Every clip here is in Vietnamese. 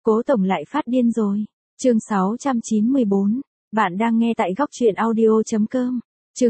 Cố tổng lại phát điên rồi. Chương 694. Bạn đang nghe tại góc truyện audio.com. Chương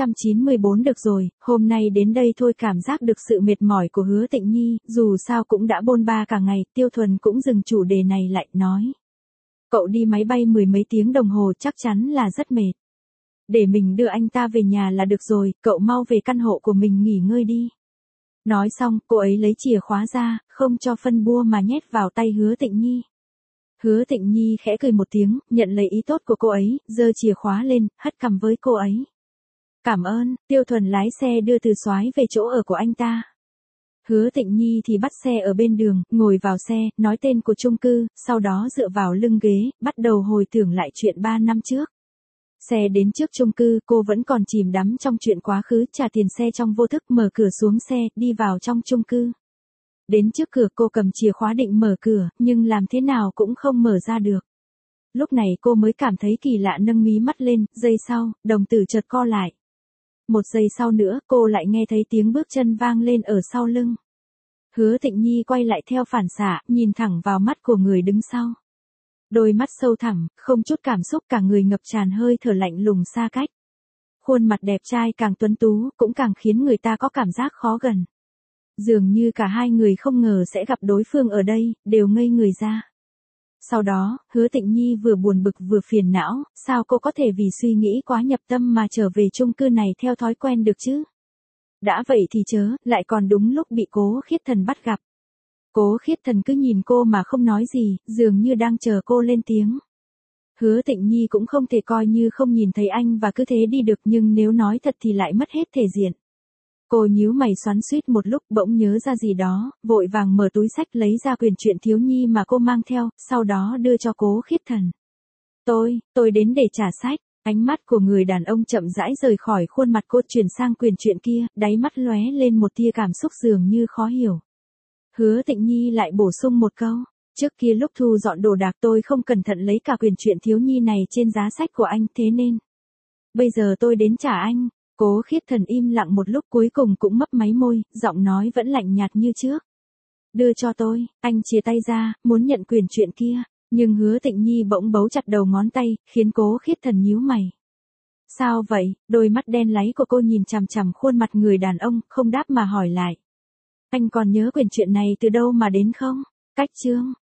694 được rồi, hôm nay đến đây thôi cảm giác được sự mệt mỏi của Hứa Tịnh Nhi, dù sao cũng đã bôn ba cả ngày, Tiêu Thuần cũng dừng chủ đề này lại, nói. Cậu đi máy bay mười mấy tiếng đồng hồ chắc chắn là rất mệt. Để mình đưa anh ta về nhà là được rồi, cậu mau về căn hộ của mình nghỉ ngơi đi. Nói xong, cô ấy lấy chìa khóa ra, không cho phân bua mà nhét vào tay Hứa Tịnh Nhi. Hứa Tịnh Nhi khẽ cười một tiếng, nhận lấy ý tốt của cô ấy, giơ chìa khóa lên, hất cằm với cô ấy. Cảm ơn, Tiêu Thuần lái xe đưa Từ Soái về chỗ ở của anh ta. Hứa Tịnh Nhi thì bắt xe ở bên đường, ngồi vào xe, nói tên của chung cư, sau đó dựa vào lưng ghế, bắt đầu hồi tưởng lại chuyện 3 năm trước. Xe đến trước chung cư, cô vẫn còn chìm đắm trong chuyện quá khứ, trả tiền xe trong vô thức, mở cửa xuống xe, đi vào trong chung cư. Đến trước cửa cô cầm chìa khóa định mở cửa, nhưng làm thế nào cũng không mở ra được. Lúc này cô mới cảm thấy kỳ lạ, nâng mí mắt lên, giây sau, đồng tử chợt co lại. Một giây sau nữa, cô lại nghe thấy tiếng bước chân vang lên ở sau lưng. Hứa Tịnh Nhi quay lại theo phản xạ, nhìn thẳng vào mắt của người đứng sau. Đôi mắt sâu thẳm, không chút cảm xúc, cả người ngập tràn hơi thở lạnh lùng xa cách. Khuôn mặt đẹp trai càng tuấn tú, cũng càng khiến người ta có cảm giác khó gần. Dường như cả hai người không ngờ sẽ gặp đối phương ở đây, đều ngây người ra. Sau đó, Hứa Tịnh Nhi vừa buồn bực vừa phiền não, sao cô có thể vì suy nghĩ quá nhập tâm mà trở về chung cư này theo thói quen được chứ? Đã vậy thì chớ, lại còn đúng lúc bị Cố Khiết Thần bắt gặp. Cố Khiết Thần cứ nhìn cô mà không nói gì, dường như đang chờ cô lên tiếng. Hứa Tịnh Nhi cũng không thể coi như không nhìn thấy anh và cứ thế đi được, nhưng nếu nói thật thì lại mất hết thể diện. Cô nhíu mày xoắn xuýt một lúc, bỗng nhớ ra gì đó, vội vàng mở túi xách lấy ra quyển truyện thiếu nhi mà cô mang theo, sau đó đưa cho Cố Khiết Thần. Tôi đến để trả sách. Ánh mắt của người đàn ông chậm rãi rời khỏi khuôn mặt cô, chuyển sang quyển truyện kia, đáy mắt lóe lên một tia cảm xúc dường như khó hiểu. Hứa Tịnh Nhi lại bổ sung một câu, trước kia lúc thu dọn đồ đạc tôi không cẩn thận lấy cả quyển truyện thiếu nhi này trên giá sách của anh, thế nên bây giờ tôi đến trả anh. Cố Khiết Thần im lặng một lúc, cuối cùng cũng mấp máy môi, giọng nói vẫn lạnh nhạt như trước. Đưa cho tôi. Anh chia tay ra, muốn nhận quyển truyện kia, nhưng Hứa Tịnh Nhi bỗng bấu chặt đầu ngón tay, khiến Cố Khiết Thần nhíu mày. Sao vậy? Đôi mắt đen láy của cô nhìn chằm chằm khuôn mặt người đàn ông, không đáp mà hỏi lại. Anh còn nhớ quyển truyện này từ đâu mà đến không? Cách chương.